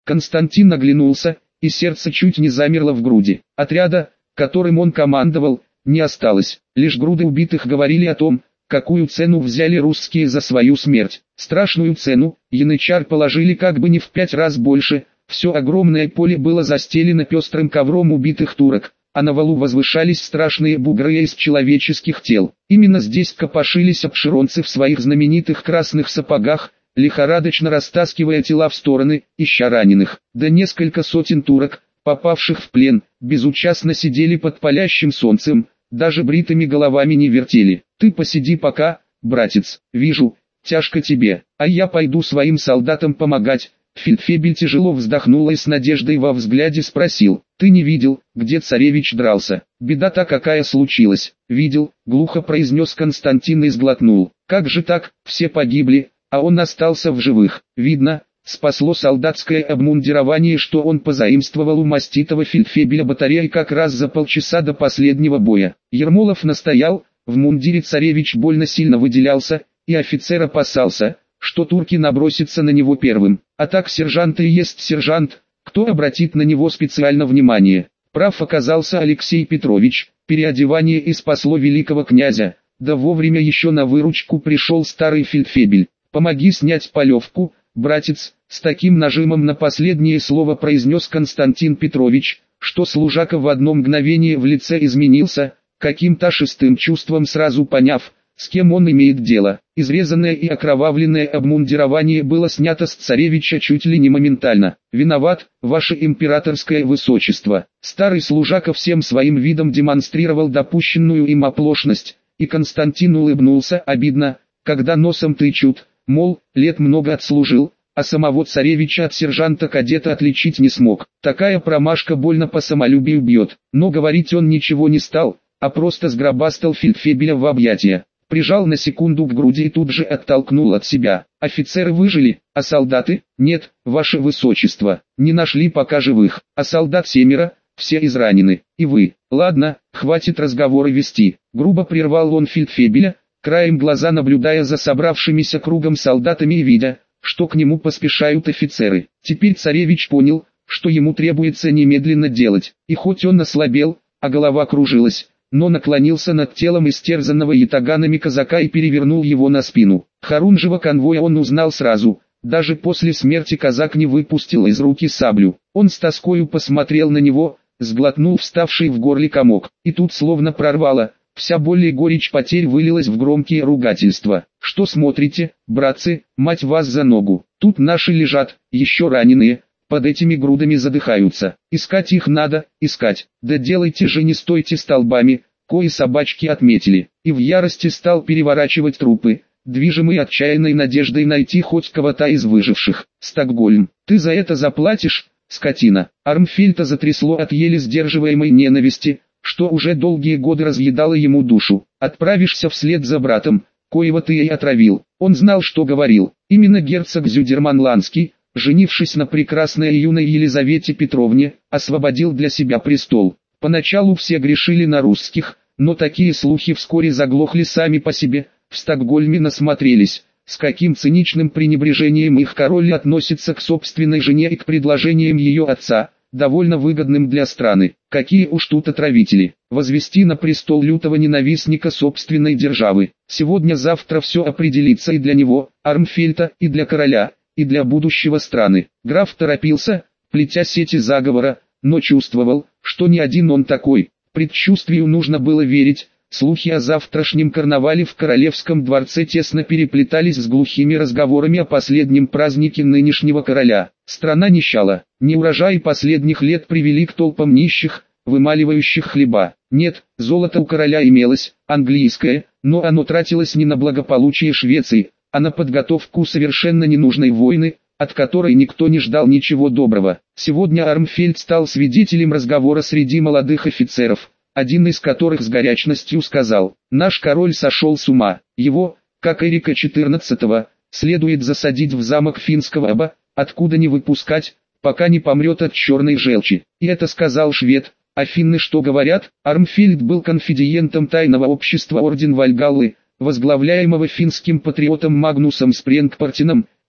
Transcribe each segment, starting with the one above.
Константин оглянулся, и сердце чуть не замерло в груди. Отряда, которым он командовал, не осталось. Лишь груды убитых говорили о том, какую цену взяли русские за свою смерть. Страшную цену. Янычар положили как бы не в 5 раз больше. Все огромное поле было застелено пестрым ковром убитых турок, а на валу возвышались страшные бугры из человеческих тел. Именно здесь копошились обширонцы в своих знаменитых красных сапогах, лихорадочно растаскивая тела в стороны, ища раненых. Да несколько сотен турок, попавших в плен, безучастно сидели под палящим солнцем, даже бритыми головами не вертели. «Ты посиди пока, братец, вижу, тяжко тебе, а я пойду своим солдатам помогать». Фельдфебель тяжело вздохнул и с надеждой во взгляде спросил: «Ты не видел, где царевич дрался? Беда-то какая случилась?» «Видел», — глухо произнес Константин и сглотнул. «Как же так, все погибли, а он остался в живых?» «Видно, спасло солдатское обмундирование, что он позаимствовал у маститого фельдфебеля батареи как раз за полчаса до последнего боя». Ермолов настоял, в мундире царевич больно сильно выделялся, и офицер опасался, что турки набросятся на него первым. А так сержант и есть сержант, кто обратит на него специально внимание? Прав оказался Алексей Петрович, переодевание и спасло великого князя, да вовремя еще на выручку пришел старый фельдфебель. «Помоги снять полевку, братец», с таким нажимом на последнее слово произнес Константин Петрович, что служака в одно мгновение в лице изменился, каким-то шестым чувством сразу поняв, с кем он имеет дело. Изрезанное и окровавленное обмундирование было снято с царевича чуть ли не моментально. «Виноват, ваше императорское высочество». Старый служака всем своим видом демонстрировал допущенную им оплошность, и Константин улыбнулся. Обидно, когда носом тычут, мол, лет много отслужил, а самого царевича от сержанта-кадета отличить не смог. Такая промашка больно по самолюбию бьет. Но говорить он ничего не стал, а просто сгробастал фельдфебеля в объятия. Прижал на секунду к груди и тут же оттолкнул от себя. «Офицеры выжили, а солдаты? Нет, ваше высочество, не нашли пока живых, а солдат 7, все изранены, и вы». «Ладно, хватит разговоры вести», — грубо прервал он фельдфебеля, краем глаза наблюдая за собравшимися кругом солдатами и видя, что к нему поспешают офицеры. Теперь царевич понял, что ему требуется немедленно делать, и хоть он ослабел, а голова кружилась, но наклонился над телом истерзанного ятаганами казака и перевернул его на спину. Хорунжего конвоя он узнал сразу, даже после смерти казак не выпустил из руки саблю. Он с тоскою посмотрел на него, сглотнул вставший в горле комок, и тут словно прорвало, вся боль и горечь потерь вылилась в громкие ругательства. «Что смотрите, братцы, мать вас за ногу, тут наши лежат, еще раненые». Под этими грудами задыхаются. Искать их надо, искать. Да делайте же, не стойте столбами, кои собачки отметили. И в ярости стал переворачивать трупы, движимый отчаянной надеждой найти хоть кого-то из выживших. «Стокгольм, ты за это заплатишь, скотина». Армфельта затрясло от еле сдерживаемой ненависти, что уже долгие годы разъедало ему душу. «Отправишься вслед за братом, коего ты и отравил». Он знал, что говорил. Именно герцог Зюдерманландский, женившись на прекрасной юной Елизавете Петровне, освободил для себя престол. Поначалу все грешили на русских, но такие слухи вскоре заглохли сами по себе. В Стокгольме насмотрелись, с каким циничным пренебрежением их король относится к собственной жене и к предложениям ее отца, довольно выгодным для страны. Какие уж тут отравители, возвести на престол лютого ненавистника собственной державы. Сегодня-завтра все определится и для него, Армфельта, и для короля, и для будущего страны. Граф торопился, плетя сети заговора, но чувствовал, что не один он такой. Предчувствию нужно было верить. Слухи о завтрашнем карнавале в Королевском дворце тесно переплетались с глухими разговорами о последнем празднике нынешнего короля. Страна нищала. Неурожаи последних лет привели к толпам нищих, вымаливающих хлеба. Нет, золото у короля имелось, английское, но оно тратилось не на благополучие Швеции, а на подготовку совершенно ненужной войны, от которой никто не ждал ничего доброго. Сегодня Армфельд стал свидетелем разговора среди молодых офицеров, один из которых с горячностью сказал: «Наш король сошел с ума, его, как Эрика XIV, следует засадить в замок финского Аба, откуда не выпускать, пока не помрет от черной желчи». И это сказал швед. А финны что говорят? Армфельд был конфидиентом тайного общества Орден Вальгаллы, возглавляемого финским патриотом Магнусом Спренгпортеном,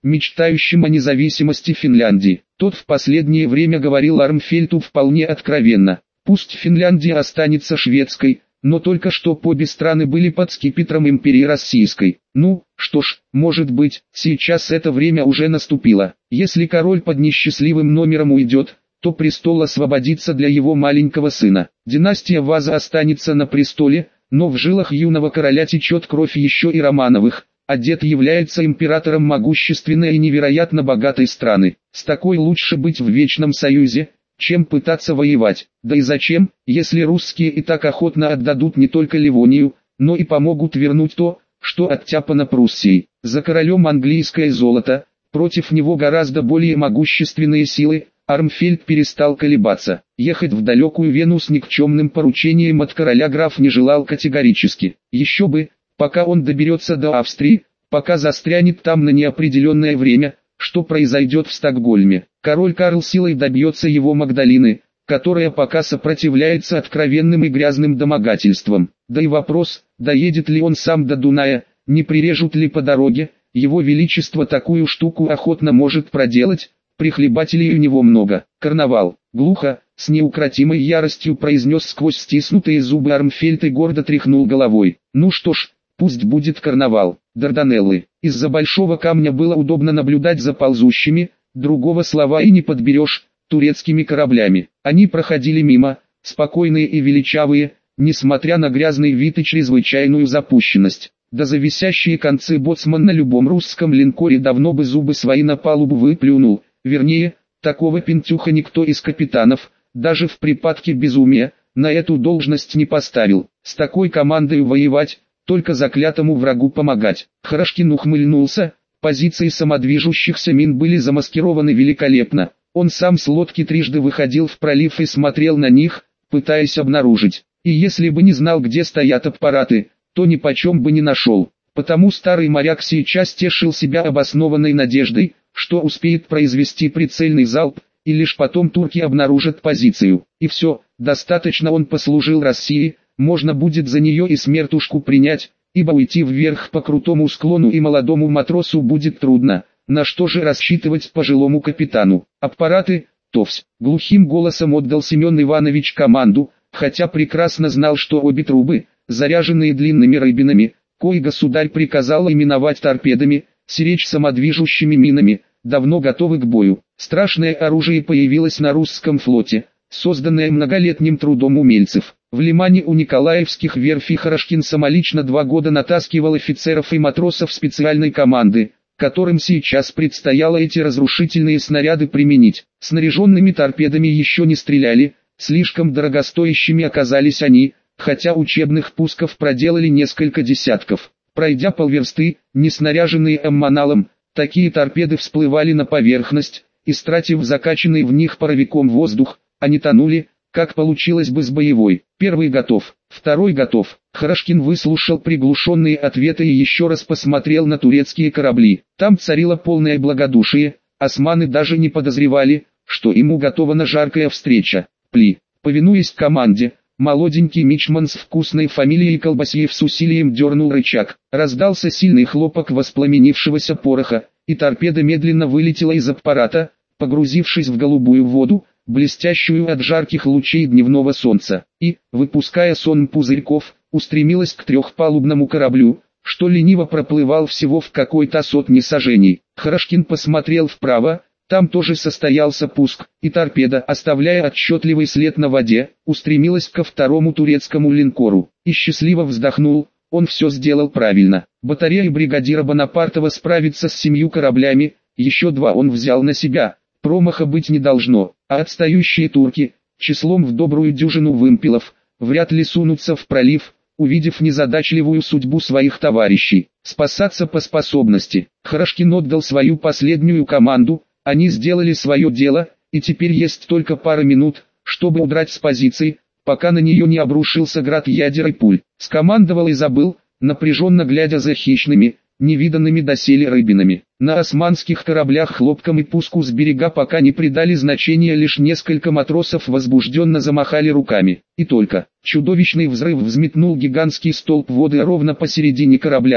мечтающим о независимости Финляндии. Тот в последнее время говорил Армфельту вполне откровенно: пусть Финляндия останется шведской, но только чтоб обе страны были под скипетром империи Российской. Ну, что ж, может быть, сейчас это время уже наступило. Если король под несчастливым номером уйдет, то престол освободится для его маленького сына. Династия Ваза останется на престоле, но в жилах юного короля течет кровь еще и Романовых, а дед является императором могущественной и невероятно богатой страны. С такой лучше быть в вечном союзе, чем пытаться воевать. Да и зачем, если русские и так охотно отдадут не только Ливонию, но и помогут вернуть то, что оттяпано Пруссией. За королем английское золото, против него гораздо более могущественные силы. Армфельд перестал колебаться. Ехать в далекую Вену с никчемным поручением от короля граф не желал категорически. Еще бы, пока он доберется до Австрии, пока застрянет там на неопределенное время, что произойдет в Стокгольме. Король Карл силой добьется его Магдалины, которая пока сопротивляется откровенным и грязным домогательствам. Да и вопрос, доедет ли он сам до Дуная, не прирежут ли по дороге, его величество такую штуку охотно может проделать, прихлебателей у него много. Карнавал, глухо, с неукротимой яростью произнес сквозь стиснутые зубы Армфельд и гордо тряхнул головой. Ну что ж, пусть будет карнавал. Дарданеллы. Из-за большого камня было удобно наблюдать за ползущими, другого слова и не подберешь, турецкими кораблями. Они проходили мимо, спокойные и величавые, несмотря на грязный вид и чрезвычайную запущенность. Да за висящие концы боцман на любом русском линкоре давно бы зубы свои на палубу выплюнул. Вернее, такого пентюха никто из капитанов, даже в припадке безумия, на эту должность не поставил. С такой командой воевать, только заклятому врагу помогать. Хорошкин ухмыльнулся, позиции самодвижущихся мин были замаскированы великолепно. Он сам с лодки трижды выходил в пролив и смотрел на них, пытаясь обнаружить. И если бы не знал, где стоят аппараты, то ни почем бы не нашел. Потому старый моряк сейчас тешил себя обоснованной надеждой, что успеет произвести прицельный залп, и лишь потом турки обнаружат позицию. И все, достаточно он послужил России, можно будет за нее и смертушку принять, ибо уйти вверх по крутому склону и молодому матросу будет трудно. На что же рассчитывать пожилому капитану? Аппараты, товсь. Глухим голосом отдал Семен Иванович команду, хотя прекрасно знал, что обе трубы, заряженные длинными рыбинами, кои государь приказал именовать торпедами, сиречь самодвижущими минами, давно готовы к бою. Страшное оружие появилось на русском флоте, созданное многолетним трудом умельцев. В лимане у Николаевских верфей Хорошкин самолично 2 года натаскивал офицеров и матросов специальной команды, которым сейчас предстояло эти разрушительные снаряды применить. Снаряженными торпедами еще не стреляли, слишком дорогостоящими оказались они, хотя учебных пусков проделали несколько десятков. Пройдя полверсты, не снаряженные аммоналом, такие торпеды всплывали на поверхность, истратив закачанный в них паровиком воздух, они тонули, как получилось бы с боевой. Первый готов, второй готов. Хорошкин выслушал приглушенные ответы и еще раз посмотрел на турецкие корабли. Там царило полное благодушие, османы даже не подозревали, что им уготована жаркая встреча. Повинуясь команде, молоденький мичман с вкусной фамилией Колбасьев с усилием дернул рычаг. Раздался сильный хлопок воспламенившегося пороха, и торпеда медленно вылетела из аппарата, погрузившись в голубую воду, блестящую от жарких лучей дневного солнца, и, выпуская сон пузырьков, устремилась к трехпалубному кораблю, что лениво проплывал всего в какой-то сотне саженей. Хорошкин посмотрел вправо, там тоже состоялся пуск, и торпеда, оставляя отчетливый след на воде, устремилась ко второму турецкому линкору, и счастливо вздохнул, он все сделал правильно. Батарея бригадира Бонапартова справится с 7 кораблями, еще 2 он взял на себя. Промаха быть не должно, а отстающие турки, числом в добрую дюжину вымпелов, вряд ли сунутся в пролив, увидев незадачливую судьбу своих товарищей. Спасаться по способности. Хорошкин отдал свою последнюю команду, они сделали свое дело, и теперь есть только пара минут, чтобы удрать с позиции, пока на нее не обрушился град ядер и пуль. Скомандовал и забыл, напряженно глядя за хищными, невиданными доселе рыбинами. На османских кораблях хлопкам и пуску с берега пока не придали значения, лишь несколько матросов возбужденно замахали руками. И только. Чудовищный взрыв взметнул гигантский столб воды ровно посередине корабля,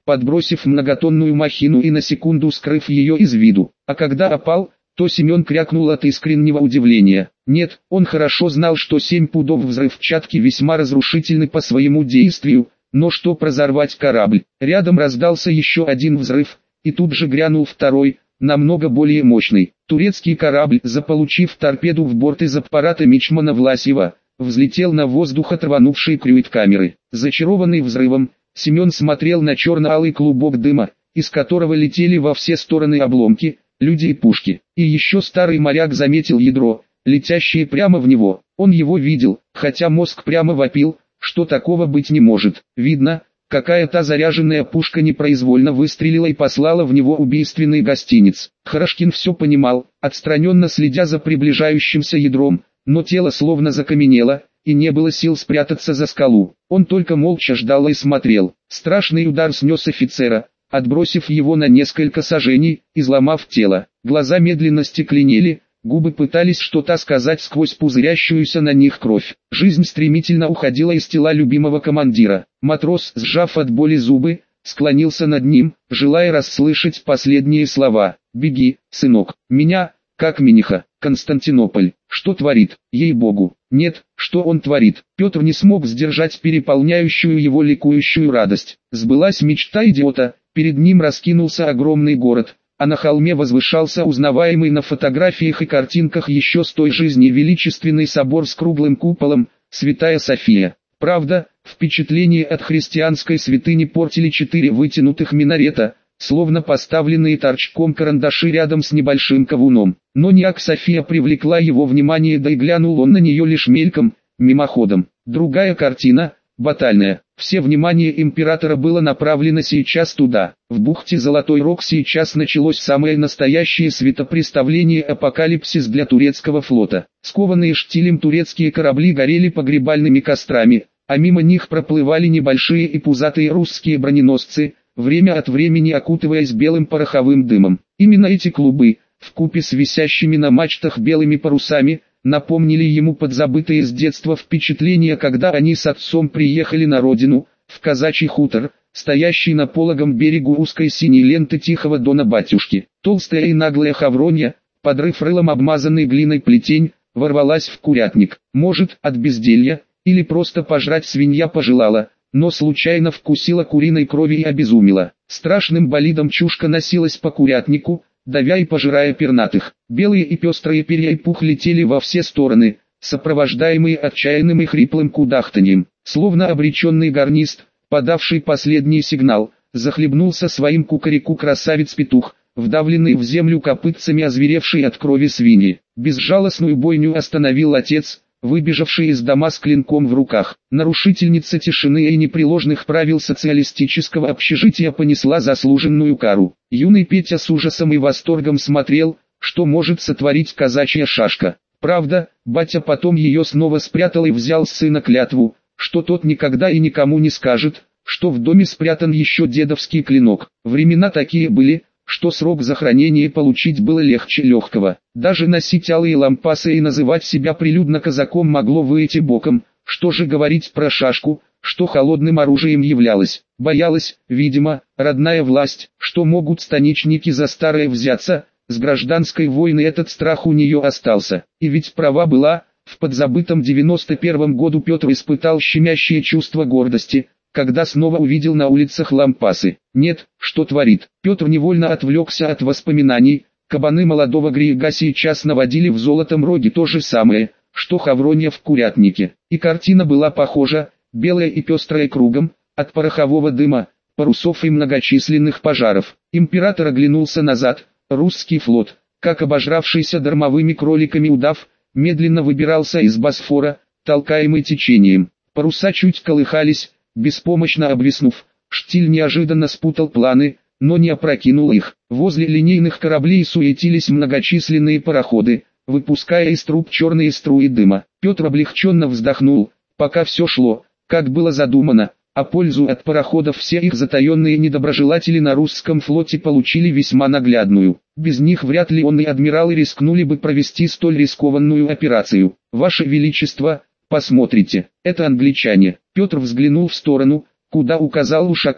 подбросив многотонную махину и на секунду скрыв ее из виду. А когда опал, то Семен крякнул от искреннего удивления. Нет, он хорошо знал, что 7 пудов взрывчатки весьма разрушительны по своему действию, но что разорвать корабль? Рядом раздался еще один взрыв, и тут же грянул второй, намного более мощный. Турецкий корабль, заполучив торпеду в борт из аппарата мичмана Власьева, взлетел на воздух от рванувшей крюит-камеры. Зачарованный взрывом, Семен смотрел на черно-алый клубок дыма, из которого летели во все стороны обломки, люди и пушки. И еще старый моряк заметил ядро, летящее прямо в него. Он его видел, хотя мозг прямо вопил, что такого быть не может. Видно, какая-то заряженная пушка непроизвольно выстрелила и послала в него убийственный гостиниц. Хорошкин все понимал, отстраненно следя за приближающимся ядром, но тело словно закаменело, и не было сил спрятаться за скалу. Он только молча ждал и смотрел. Страшный удар снес офицера, отбросив его на несколько саженей, изломав тело. Глаза медленно стекленели, губы пытались что-то сказать сквозь пузырящуюся на них кровь. Жизнь стремительно уходила из тела любимого командира. Матрос, сжав от боли зубы, склонился над ним, желая расслышать последние слова. «Беги, сынок, меня, как миниха, Константинополь, что творит, ей-богу». Нет, что он творит? Петр не смог сдержать переполняющую его ликующую радость. Сбылась мечта идиота, перед ним раскинулся огромный город, а на холме возвышался узнаваемый на фотографиях и картинках еще с той жизни величественный собор с круглым куполом, Святая София. Правда, впечатление от христианской святыни портили 4 вытянутых минарета, словно поставленные торчком карандаши рядом с небольшим ковуном. Но Ниак София привлекла его внимание, да и глянул он на нее лишь мельком, мимоходом. Другая картина, батальная. Все внимание императора было направлено сейчас туда. В бухте Золотой Рог сейчас началось самое настоящее светопреставление, апокалипсис для турецкого флота. Скованные штилем турецкие корабли горели погребальными кострами, а мимо них проплывали небольшие и пузатые русские броненосцы, время от времени окутываясь белым пороховым дымом. Именно эти клубы, вкупе с висящими на мачтах белыми парусами, напомнили ему подзабытые с детства впечатления, когда они с отцом приехали на родину, в казачий хутор, стоящий на пологом берегу узкой синей ленты тихого дона батюшки. Толстая и наглая хавронья, подрыв рылом обмазанный глиной плетень, ворвалась в курятник. Может, от безделья, или просто пожрать свинья пожелала, но случайно вкусила куриной крови и обезумела. Страшным болидом чушка носилась по курятнику, давя и пожирая пернатых. Белые и пестрые перья и пух летели во все стороны, сопровождаемые отчаянным и хриплым кудахтаньем. Словно обреченный гарнист, подавший последний сигнал, захлебнулся своим кукареку красавец-петух, вдавленный в землю копытцами озверевший от крови свиньи. Безжалостную бойню остановил отец, выбежавший из дома с клинком в руках. Нарушительница тишины и непреложных правил социалистического общежития понесла заслуженную кару. Юный Петя с ужасом и восторгом смотрел, что может сотворить казачья шашка. Правда, батя потом ее снова спрятал и взял с сына клятву, что тот никогда и никому не скажет, что в доме спрятан еще дедовский клинок. Времена такие были, что срок за хранение получить было легче легкого. Даже носить алые лампасы и называть себя прилюдно казаком могло выйти боком, что же говорить про шашку, что холодным оружием являлась. Боялась, видимо, родная власть, что могут станичники за старое взяться, с гражданской войны этот страх у нее остался. И ведь права была, в подзабытом 91 году Петр испытал щемящее чувство гордости, когда снова увидел на улицах лампасы. Нет, что творит. Петр невольно отвлекся от воспоминаний. Кабаны молодого Грига сейчас наводили в Золотом Роге то же самое, что хавронья в курятнике. И картина была похожа, белая и пестрая кругом, от порохового дыма, парусов и многочисленных пожаров. Император оглянулся назад. Русский флот, как обожравшийся дармовыми кроликами удав, медленно выбирался из Босфора, толкаемый течением. Паруса чуть колыхались, беспомощно обвиснув. Штиль неожиданно спутал планы, но не опрокинул их. Возле линейных кораблей суетились многочисленные пароходы, выпуская из труб черные струи дыма. Петр облегченно вздохнул, пока все шло, как было задумано, а пользу от пароходов все их затаенные недоброжелатели на русском флоте получили весьма наглядную. Без них вряд ли он и адмиралы рискнули бы провести столь рискованную операцию. Ваше Величество, посмотрите, это англичане. Петр взглянул в сторону, куда указал Ушаков,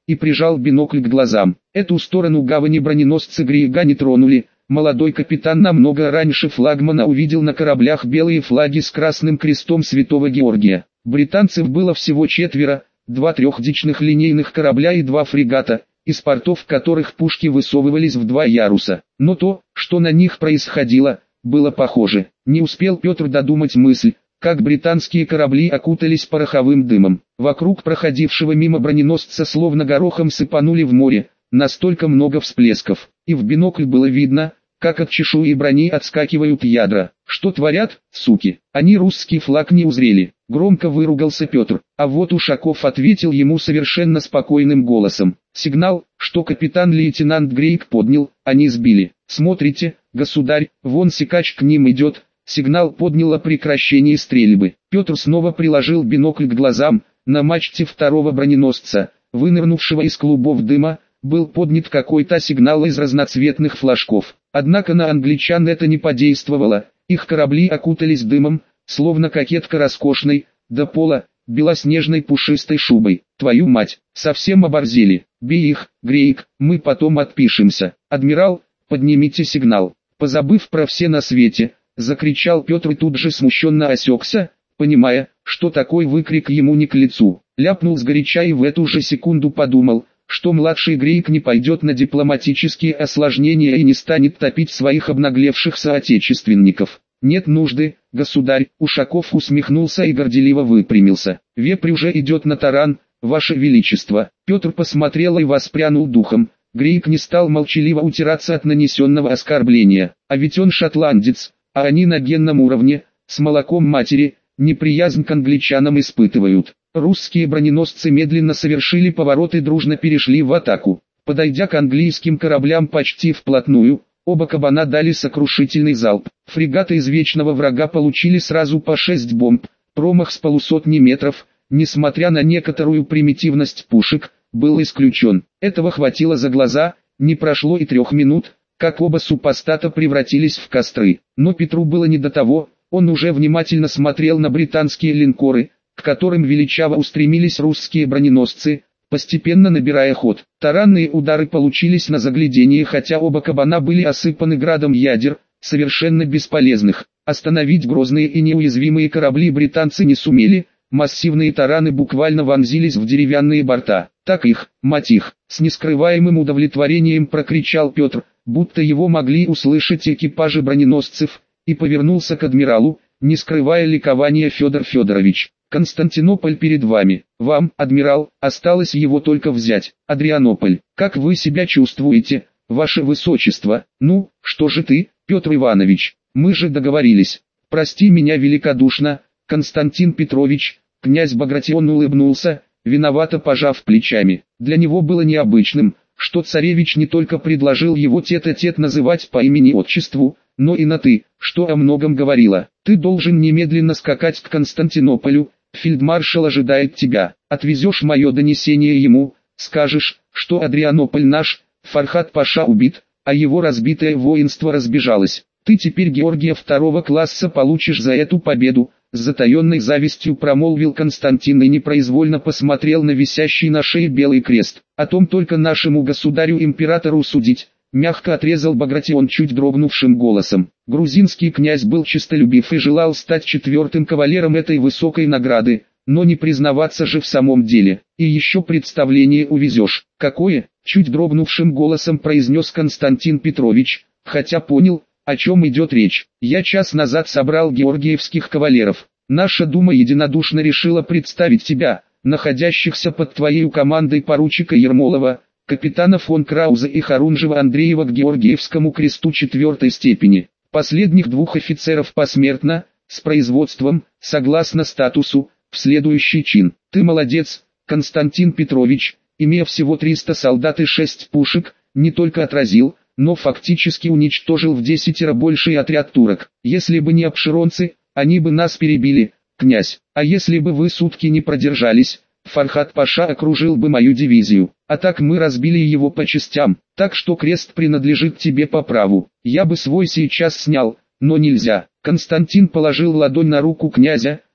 и прижал бинокль к глазам. Эту сторону гавани броненосцы Грига не тронули. Молодой капитан намного раньше флагмана увидел на кораблях белые флаги с красным крестом Святого Георгия. Британцев было всего 4, 2 трехдичных линейных корабля и 2 фрегата, из портов которых пушки высовывались в 2 яруса. Но то, что на них происходило, было похоже. Не успел Петр додумать мысль, как британские корабли окутались пороховым дымом. Вокруг проходившего мимо броненосца словно горохом сыпанули в море, настолько много всплесков, и в бинокль было видно, как от чешуи брони отскакивают ядра. Что творят, суки? Они русский флаг не узрели. Громко выругался Петр, а вот Ушаков ответил ему совершенно спокойным голосом. Сигнал, что капитан-лейтенант Грейк поднял, они сбили. Смотрите, государь, вон сикач к ним идет. Сигнал поднял о прекращении стрельбы. Петр снова приложил бинокль к глазам. На мачте второго броненосца, вынырнувшего из клубов дыма, был поднят какой-то сигнал из разноцветных флажков. Однако на англичан это не подействовало. Их корабли окутались дымом, словно кокетка роскошной, до пола, белоснежной пушистой шубой. Твою мать, совсем оборзели. Бей их, Грейк, мы потом отпишемся. Адмирал, поднимите сигнал. Позабыв про все на свете, закричал Петр и тут же смущенно осекся, понимая, что такой выкрик ему не к лицу. Ляпнул сгоряча и в эту же секунду подумал, что младший Грейк не пойдет на дипломатические осложнения и не станет топить своих обнаглевших соотечественников. Нет нужды, государь. Ушаков усмехнулся и горделиво выпрямился. Вепрь уже идет на таран, ваше величество. Петр посмотрел и воспрянул духом. Грейк не стал молчаливо утираться от нанесенного оскорбления. А ведь он шотландец, а они на генном уровне, с молоком матери, неприязнь к англичанам испытывают. Русские броненосцы медленно совершили поворот и дружно перешли в атаку. Подойдя к английским кораблям почти вплотную, оба кабана дали сокрушительный залп. Фрегаты из вечного врага получили сразу по 6 бомб. Промах с полусотни метров, несмотря на некоторую примитивность пушек, был исключен. Этого хватило за глаза, не прошло и 3 минут, как оба супостата превратились в костры. Но Петру было не до того, он уже внимательно смотрел на британские линкоры, к которым величаво устремились русские броненосцы, постепенно набирая ход. Таранные удары получились на загляденье, хотя оба кабана были осыпаны градом ядер, совершенно бесполезных. Остановить грозные и неуязвимые корабли британцы не сумели, массивные тараны буквально вонзились в деревянные борта. Так их, мать их, с нескрываемым удовлетворением прокричал Петр, будто его могли услышать экипажи броненосцев, и повернулся к адмиралу, не скрывая ликования. Федор Федорович, Константинополь перед вами. Вам, адмирал, осталось его только взять. Адрианополь, как вы себя чувствуете, ваше высочество? Ну, что же ты, Петр Иванович, мы же договорились. Прости меня великодушно, Константин Петрович. Князь Багратион улыбнулся, виновато пожав плечами. Для него было необычным, что царевич не только предложил его тет-а-тет называть по имени-отчеству, но и на «ты», что о многом говорило. Ты должен немедленно скакать к Константинополю, фельдмаршал ожидает тебя. Отвезешь мое донесение ему, скажешь, что Адрианополь наш, Фархад-паша убит, а его разбитое воинство разбежалось. Ты теперь Георгия 2 класса получишь за эту победу, с затаенной завистью промолвил Константин и непроизвольно посмотрел на висящий на шее белый крест. О том только нашему государю-императору судить, мягко отрезал Багратион чуть дрогнувшим голосом. Грузинский князь был честолюбив и желал стать 4-м кавалером этой высокой награды, но не признаваться же в самом деле. И еще представление увезешь. Какое? Чуть дрогнувшим голосом произнес Константин Петрович, хотя понял, о чем идет речь. Я час назад собрал георгиевских кавалеров. Наша дума единодушно решила представить тебя, находящихся под твоей командой поручика Ермолова, капитана фон Крауза и Харунжева Андреева к Георгиевскому кресту 4-й степени. Последних 2 офицеров посмертно, с производством, согласно статусу, в следующий чин. Ты молодец, Константин Петрович, имея всего 300 солдат и 6 пушек, не только отразил, но фактически уничтожил в 10 больший отряд турок. Если бы не обширонцы, они бы нас перебили, князь. А если бы вы сутки не продержались, Фархад-паша окружил бы мою дивизию. А так мы разбили его по частям, так что крест принадлежит тебе по праву. Я бы свой сейчас снял, но нельзя. Константин положил ладонь на руку князя,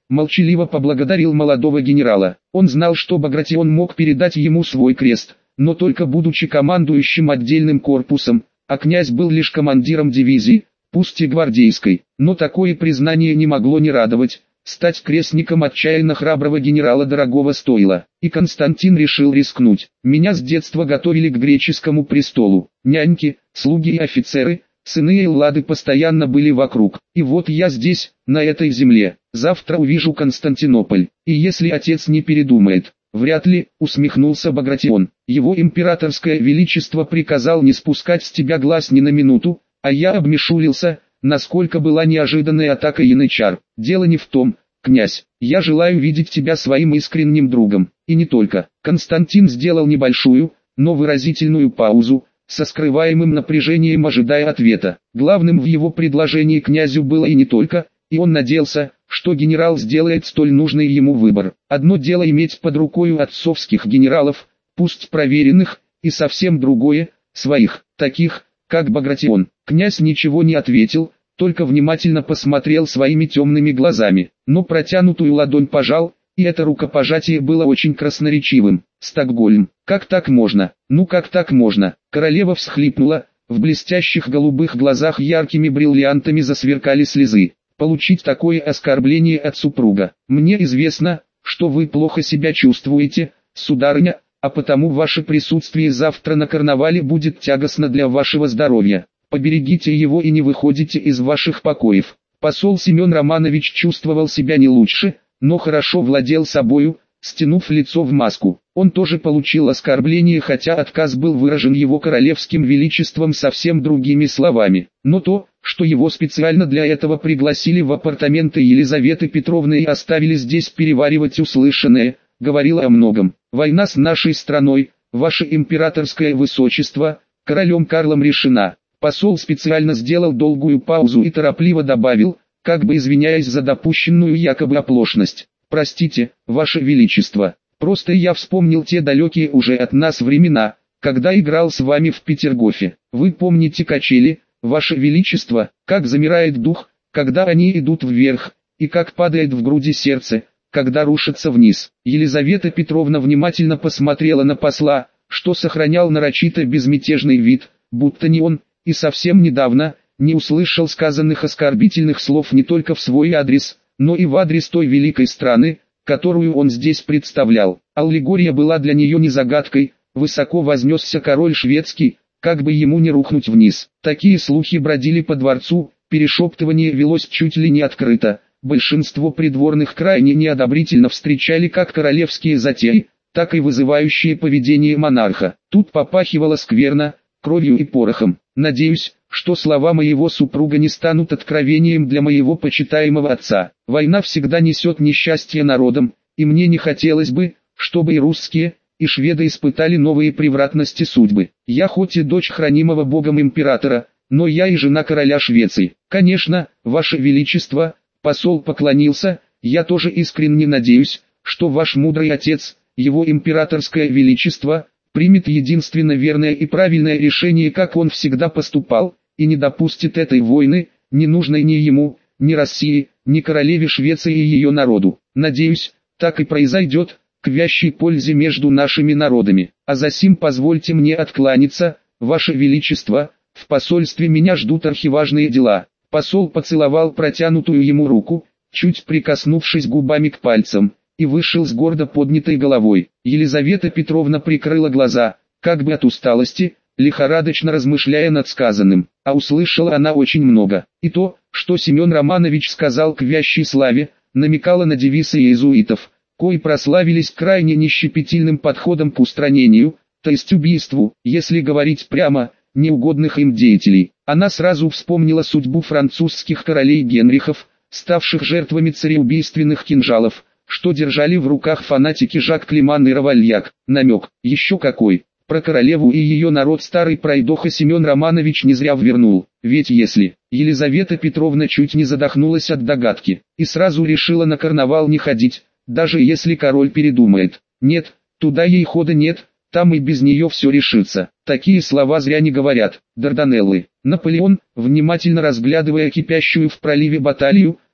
молчаливо поблагодарил молодого генерала. Он знал, что Багратион мог передать ему свой крест, но только будучи командующим отдельным корпусом, а князь был лишь командиром дивизии, пусть и гвардейской. Но такое признание не могло не радовать. Стать крестником отчаянно храброго генерала дорогого стоило, и Константин решил рискнуть. Меня с детства готовили к греческому престолу. Няньки, слуги и офицеры, сыны Эллады постоянно были вокруг. И вот я здесь, на этой земле. Завтра увижу Константинополь. И если отец не передумает, вряд ли, усмехнулся Багратион. Его императорское величество приказал не спускать с тебя глаз ни на минуту, а я обмешурился, насколько была неожиданная атака янычар. Дело не в том, князь, я желаю видеть тебя своим искренним другом, и не только. Константин сделал небольшую, но выразительную паузу, со скрываемым напряжением ожидая ответа. Главным в его предложении князю было и не только, и он надеялся, что генерал сделает столь нужный ему выбор. Одно дело иметь под рукою отцовских генералов, пусть проверенных, и совсем другое, своих, таких, как Багратион. Князь ничего не ответил, только внимательно посмотрел своими темными глазами, но протянутую ладонь пожал, и это рукопожатие было очень красноречивым. Стокгольм, как так можно? Ну как так можно? Королева всхлипнула, в блестящих голубых глазах яркими бриллиантами засверкали слезы. Получить такое оскорбление от супруга. Мне известно, что вы плохо себя чувствуете, сударыня, а потому ваше присутствие завтра на карнавале будет тягостно для вашего здоровья. Поберегите его и не выходите из ваших покоев. Посол Семен Романович чувствовал себя не лучше, но хорошо владел собою, стянув лицо в маску. Он тоже получил оскорбление, хотя отказ был выражен его королевским величеством совсем другими словами. Но то, что его специально для этого пригласили в апартаменты Елизаветы Петровны и оставили здесь переваривать услышанное, говорило о многом. Война с нашей страной, ваше императорское высочество, королем Карлом решена. Посол специально сделал долгую паузу и торопливо добавил, как бы извиняясь за допущенную якобы оплошность. Простите, ваше величество, просто я вспомнил те далекие уже от нас времена, когда играл с вами в Петергофе. Вы помните качели, ваше величество, как замирает дух, когда они идут вверх, и как падает в груди сердце, когда рушится вниз. Елизавета Петровна внимательно посмотрела на посла, что сохранял нарочито безмятежный вид, будто не он, и совсем недавно, не услышал сказанных оскорбительных слов не только в свой адрес, но и в адрес той великой страны, которую он здесь представлял. Аллегория была для нее не загадкой, высоко вознесся король шведский, как бы ему не рухнуть вниз. Такие слухи бродили по дворцу, перешептывание велось чуть ли не открыто. Большинство придворных крайне неодобрительно встречали как королевские затеи, так и вызывающее поведение монарха. Тут попахивало скверно, кровью и порохом. Надеюсь, что слова моего супруга не станут откровением для моего почитаемого отца. Война всегда несет несчастье народам, и мне не хотелось бы, чтобы и русские, и шведы испытали новые превратности судьбы. Я хоть и дочь хранимого Богом императора, но я и жена короля Швеции. Конечно, ваше величество, посол поклонился, я тоже искренне надеюсь, что ваш мудрый отец, его императорское величество, примет единственно верное и правильное решение, как он всегда поступал, и не допустит этой войны, не нужной ни ему, ни России, ни королеве Швеции и ее народу. Надеюсь, так и произойдет, к вящей пользе между нашими народами. А засим позвольте мне откланяться, ваше величество, в посольстве меня ждут архиважные дела. Посол поцеловал протянутую ему руку, чуть прикоснувшись губами к пальцам, и вышел с гордо поднятой головой. Елизавета Петровна прикрыла глаза, как бы от усталости, лихорадочно размышляя над сказанным, а услышала она очень много. И то, что Семен Романович сказал к вящей славе, намекало на девиз иезуитов, кои прославились крайне нещепетильным подходом к устранению, то есть убийству, если говорить прямо, неугодных им деятелей. Она сразу вспомнила судьбу французских королей Генрихов, ставших жертвами цареубийственных кинжалов, что держали в руках фанатики Жак Климан и Равальяк. Намек, еще какой. Про королеву и ее народ старый пройдоха Семен Романович не зря ввернул. Ведь если... Елизавета Петровна чуть не задохнулась от догадки, и сразу решила на карнавал не ходить, даже если король передумает. Нет, туда ей хода нет, там и без нее все решится. Такие слова зря не говорят. Дарданеллы. Наполеон, внимательно разглядывая кипящую в проливе баталию,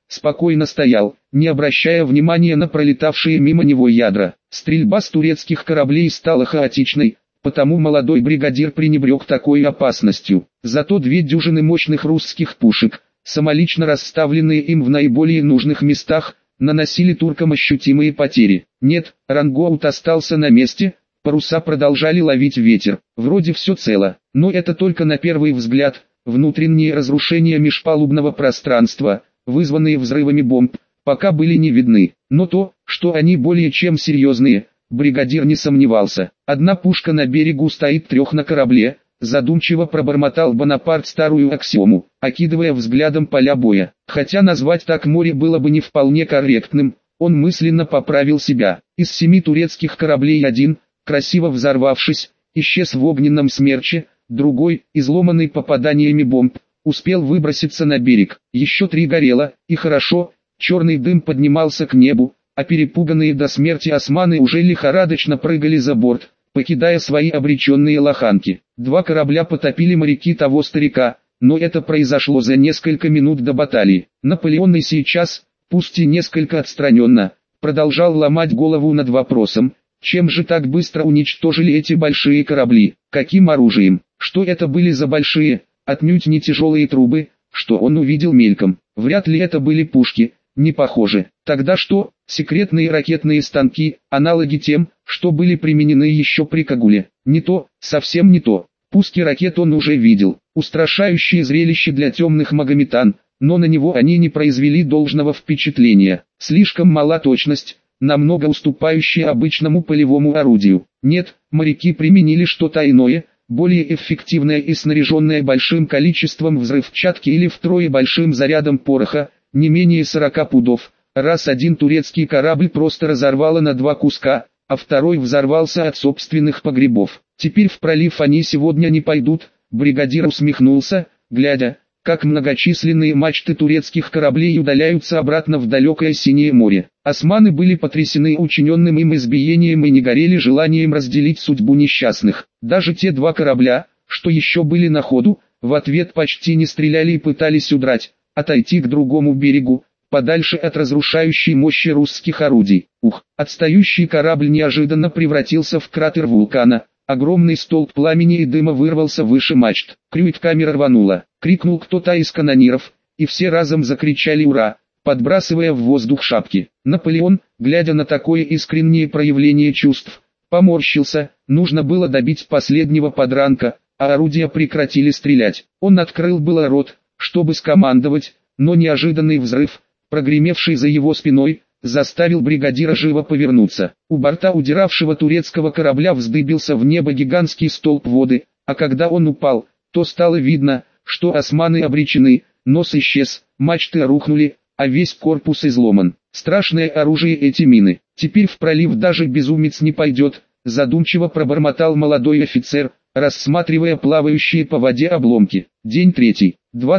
спокойно стоял, не обращая внимания на пролетавшие мимо него ядра. Стрельба с турецких кораблей стала хаотичной, потому молодой бригадир пренебрег такой опасностью. Зато 2 дюжины мощных русских пушек, самолично расставленные им в наиболее нужных местах, наносили туркам ощутимые потери. Нет, рангоут остался на месте, паруса продолжали ловить ветер. Вроде все цело, но это только на первый взгляд. Внутренние разрушения межпалубного пространства, вызванные взрывами бомб, пока были не видны. Но то, что они более чем серьезные, бригадир не сомневался. Одна пушка на берегу стоит, 3 на корабле, задумчиво пробормотал Бонапарт старую аксиому, окидывая взглядом поля боя. Хотя назвать так море было бы не вполне корректным, он мысленно поправил себя. Из 7 турецких кораблей один, красиво взорвавшись, исчез в огненном смерче, другой, изломанный попаданиями бомб, успел выброситься на берег. Еще 3 горело, и хорошо, черный дым поднимался к небу, а перепуганные до смерти османы уже лихорадочно прыгали за борт, покидая свои обреченные лоханки. 2 корабля потопили моряки того старика, но это произошло за несколько минут до баталии. Наполеон и сейчас, пусть и несколько отстраненно, продолжал ломать голову над вопросом, чем же так быстро уничтожили эти большие корабли, каким оружием, что это были за большие, отнюдь не тяжелые трубы, что он увидел мельком. Вряд ли это были пушки, не похоже. Тогда что? Секретные ракетные станки, аналоги тем, что были применены еще при Кагуле. Не то, совсем не то. Пуски ракет он уже видел. Устрашающее зрелище для темных магометан, но на него они не произвели должного впечатления. Слишком мала точность, намного уступающая обычному полевому орудию. Нет, моряки применили что-то иное, более эффективное и снаряженное большим количеством взрывчатки или втрое большим зарядом пороха, не менее 40 пудов. Раз один турецкий корабль просто разорвало на 2 куска, а второй взорвался от собственных погребов. Теперь в пролив они сегодня не пойдут. Бригадир усмехнулся, глядя, как многочисленные мачты турецких кораблей удаляются обратно в далекое синее море. Османы были потрясены учиненным им избиением и не горели желанием разделить судьбу несчастных. Даже те 2 корабля, что еще были на ходу, в ответ почти не стреляли и пытались удрать, отойти к другому берегу, подальше от разрушающей мощи русских орудий. Отстающий корабль неожиданно превратился в кратер вулкана. Огромный столб пламени и дыма вырвался выше мачт. Крюит-камера рванула. Крикнул кто-то из канониров, и все разом закричали «Ура!», подбрасывая в воздух шапки. Наполеон, глядя на такое искреннее проявление чувств, поморщился. Нужно было добить последнего подранка, а орудия прекратили стрелять. Он открыл было рот, чтобы скомандовать, но неожиданный взрыв, прогремевший за его спиной, заставил бригадира живо повернуться. У борта удиравшего турецкого корабля вздыбился в небо гигантский столб воды, а когда он упал, то стало видно, что османы обречены. Нос исчез, мачты рухнули, а весь корпус изломан. Страшное оружие эти мины. Теперь в пролив даже безумец не пойдет, задумчиво пробормотал молодой офицер, рассматривая плавающие по воде обломки. День 3,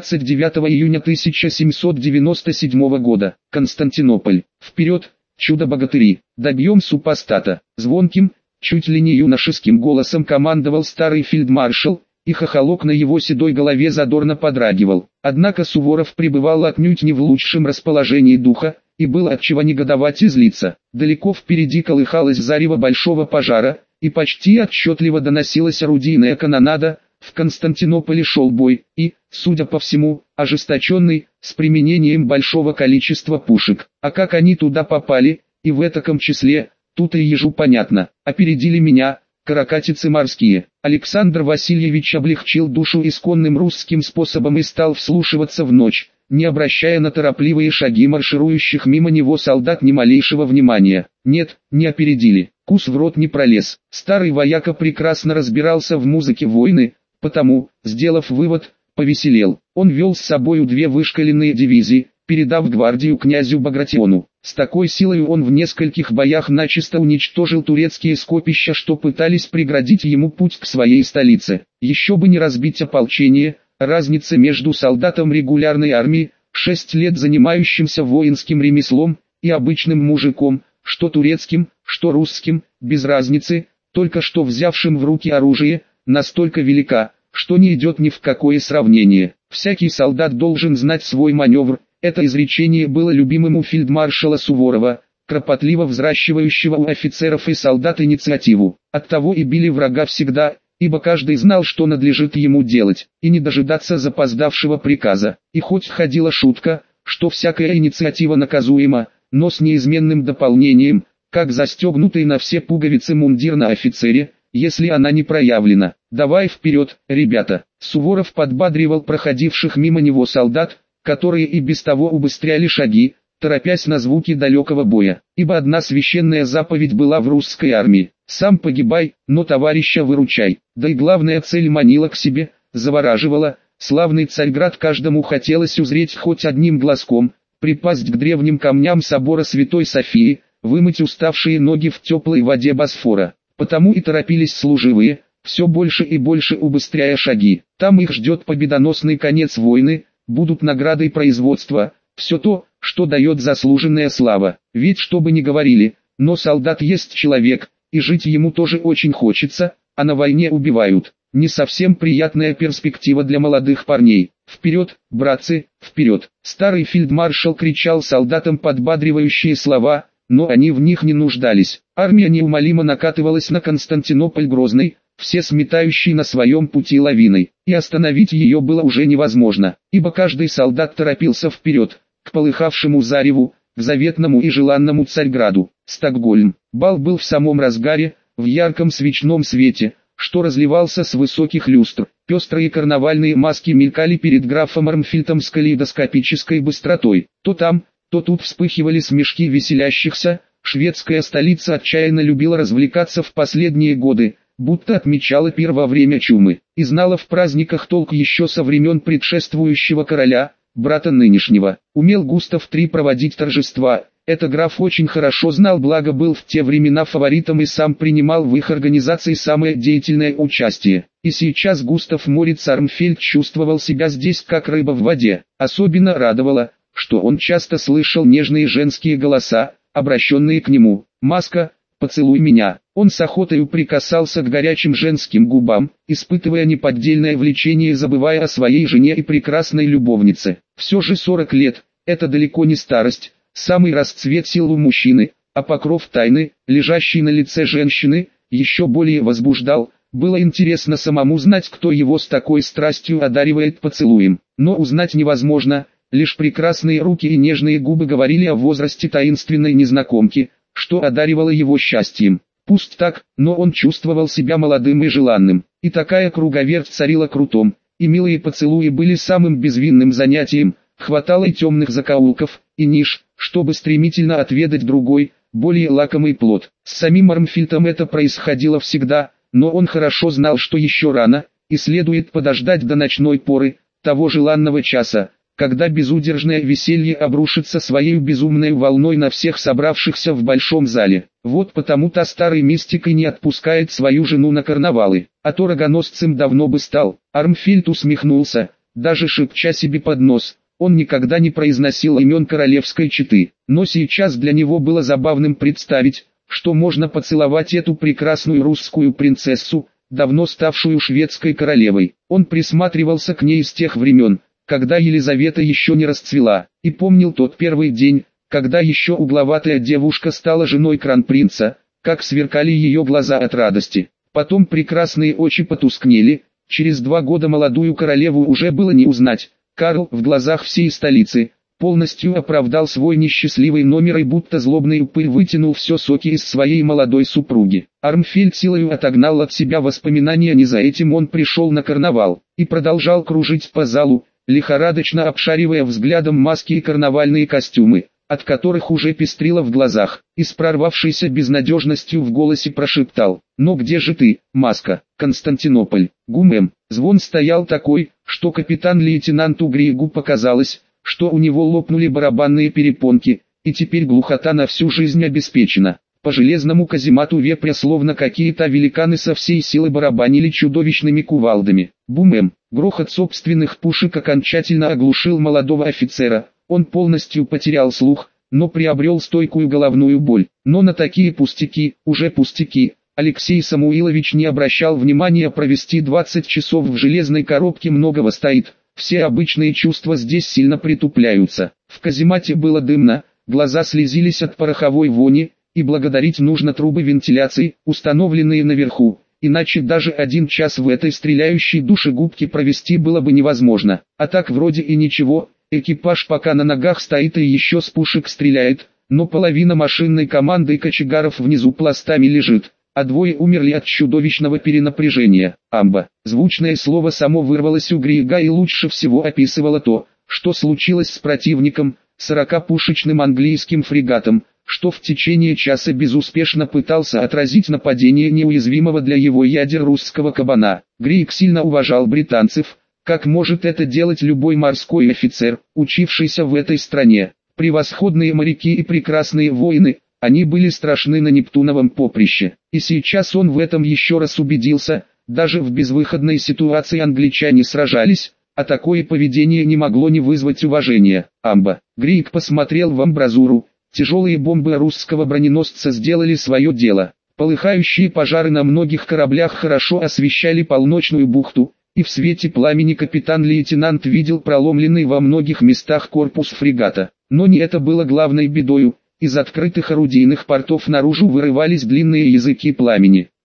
29 июня 1797 года. Константинополь. Вперед, чудо-богатыри, добьем супостата. Звонким, чуть ли не юношеским голосом командовал старый фельдмаршал, и хохолок на его седой голове задорно подрагивал. Однако Суворов пребывал отнюдь не в лучшем расположении духа, и было отчего негодовать и злиться. Далеко впереди колыхалось зарево большого пожара, и почти отчетливо доносилась орудийная канонада. В Константинополе шел бой, и, судя по всему, ожесточенный, с применением большого количества пушек. А как они туда попали, и в этаком числе, тут и ежу понятно. Опередили меня, каракатицы морские. Александр Васильевич облегчил душу исконным русским способом и стал вслушиваться в ночь, не обращая на торопливые шаги марширующих мимо него солдат ни малейшего внимания. Нет, не опередили. Кус в рот не пролез. Старый вояка прекрасно разбирался в музыке войны, потому, сделав вывод, повеселел. Он вел с собою 2 вышкаленные дивизии, передав гвардию князю Багратиону. С такой силой он в нескольких боях начисто уничтожил турецкие скопища, что пытались преградить ему путь к своей столице. Еще бы не разбить ополчение. Разница между солдатом регулярной армии, 6 лет занимающимся воинским ремеслом, и обычным мужиком, что турецким, что русским, без разницы, только что взявшим в руки оружие, настолько велика, что не идет ни в какое сравнение. Всякий солдат должен знать свой маневр, Это изречение было любимым у фельдмаршала Суворова, кропотливо взращивающего у офицеров и солдат инициативу. Оттого и били врага всегда, ибо каждый знал, что надлежит ему делать, и не дожидаться запоздавшего приказа. И хоть ходила шутка, что всякая инициатива наказуема, но с неизменным дополнением, как застегнутый на все пуговицы мундир на офицере, если она не проявлена. «Давай вперед, ребята!» Суворов подбадривал проходивших мимо него солдат, которые и без того убыстряли шаги, торопясь на звуки далекого боя, ибо одна священная заповедь была в русской армии: «Сам погибай, но товарища выручай». Да и главная цель манила к себе, завораживала. Славный Царьград каждому хотелось узреть хоть одним глазком, припасть к древним камням собора Святой Софии, вымыть уставшие ноги в теплой воде Босфора. Потому и торопились служивые, все больше и больше убыстряя шаги. Там их ждет победоносный конец войны, будут наградой производства, все то, что дает заслуженная слава. Ведь что бы ни говорили, но солдат есть человек, и жить ему тоже очень хочется, а на войне убивают. Не совсем приятная перспектива для молодых парней. «Вперед, братцы, вперед!» Старый фельдмаршал кричал солдатам подбадривающие слова, но они в них не нуждались. Армия неумолимо накатывалась на Константинополь Грозный, все сметающей на своем пути лавиной, и остановить ее было уже невозможно, ибо каждый солдат торопился вперед, к полыхавшему зареву, к заветному и желанному Царьграду. Стокгольм. Бал был в самом разгаре, в ярком свечном свете, что разливался с высоких люстр. Пестрые карнавальные маски мелькали перед графом Армфильтом с калейдоскопической быстротой. То там, то тут вспыхивали смешки веселящихся. Шведская столица отчаянно любила развлекаться в последние годы, будто отмечала пир во время чумы, и знала в праздниках толк еще со времен предшествующего короля, брата нынешнего. Умел Густав III проводить торжества. Это граф очень хорошо знал, благо был в те времена фаворитом и сам принимал в их организации самое деятельное участие. И сейчас Густав Мориц Армфельд чувствовал себя здесь как рыба в воде. Особенно радовало, что он часто слышал нежные женские голоса, обращенные к нему. «Маска, поцелуй меня». Он с охотою прикасался к горячим женским губам, испытывая неподдельное влечение и забывая о своей жене и прекрасной любовнице. Все же 40 лет – это далеко не старость, самый расцвет сил у мужчины, а покров тайны, лежащий на лице женщины, еще более возбуждал. Было интересно самому знать, кто его с такой страстью одаривает поцелуем. Но узнать невозможно, лишь прекрасные руки и нежные губы говорили о возрасте таинственной незнакомки, что одаривало его счастьем. Пусть так, но он чувствовал себя молодым и желанным, и такая круговерть царила кругом, и милые поцелуи были самым безвинным занятием. Хватало и темных закоулков, и ниш, чтобы стремительно отведать другой, более лакомый плод. С самим Армфильтом это происходило всегда, но он хорошо знал, что еще рано, и следует подождать до ночной поры, того желанного часа, когда безудержное веселье обрушится своей безумной волной на всех собравшихся в большом зале. Вот потому-то старый мистик и не отпускает свою жену на карнавалы, а то рогоносцем давно бы стал. Армфильд усмехнулся, даже шепча себе под нос. Он никогда не произносил имен королевской четы, но сейчас для него было забавным представить, что можно поцеловать эту прекрасную русскую принцессу, давно ставшую шведской королевой. Он присматривался к ней с тех времен, когда Елизавета еще не расцвела, и помнил тот первый день, когда еще угловатая девушка стала женой кронпринца, как сверкали ее глаза от радости. Потом прекрасные очи потускнели, через 2 года молодую королеву уже было не узнать. Карл в глазах всей столицы полностью оправдал свой несчастливый номер и будто злобный упырь вытянул все соки из своей молодой супруги. Армфельд силою отогнал от себя воспоминания, не за этим он пришел на карнавал, и продолжал кружить по залу, лихорадочно обшаривая взглядом маски и карнавальные костюмы, от которых уже пестрило в глазах, и с прорвавшейся безнадежностью в голосе прошептал: «Но где же ты, Маска?» «Константинополь, гумэм». Звон стоял такой, что капитан-лейтенанту Григу показалось, что у него лопнули барабанные перепонки, и теперь глухота на всю жизнь обеспечена. По железному каземату вепря словно какие-то великаны со всей силы барабанили чудовищными кувалдами. Бумэм. Грохот собственных пушек окончательно оглушил молодого офицера. Он полностью потерял слух, но приобрел стойкую головную боль. Но на такие пустяки, уже пустяки, Алексей Самуилович не обращал внимания. Провести 20 часов в железной коробке многого стоит. Все обычные чувства здесь сильно притупляются. В каземате было дымно, глаза слезились от пороховой вони, и благодарить нужно трубы вентиляции, установленные наверху, иначе даже 1 час в этой стреляющей душегубке провести было бы невозможно. А так вроде и ничего, экипаж пока на ногах стоит и еще с пушек стреляет, но половина машинной команды и кочегаров внизу пластами лежит, а 2 умерли от чудовищного перенапряжения. Амба. Звучное слово само вырвалось у Грига и лучше всего описывало то, что случилось с противником, 40-пушечным английским фрегатом, что в течение часа безуспешно пытался отразить нападение неуязвимого для его ядер русского кабана. Григ сильно уважал британцев, как может это делать любой морской офицер, учившийся в этой стране. Превосходные моряки и прекрасные воины, они были страшны на Нептуновом поприще. И сейчас он в этом еще раз убедился, даже в безвыходной ситуации англичане сражались, а такое поведение не могло не вызвать уважения. Амба. Григ посмотрел в амбразуру. Тяжелые бомбы русского броненосца сделали свое дело. Полыхающие пожары на многих кораблях хорошо освещали полночную бухту, и в свете пламени капитан-лейтенант видел проломленный во многих местах корпус фрегата. Но не это было главной бедою. Из открытых орудийных портов наружу вырывались длинные языки пламени.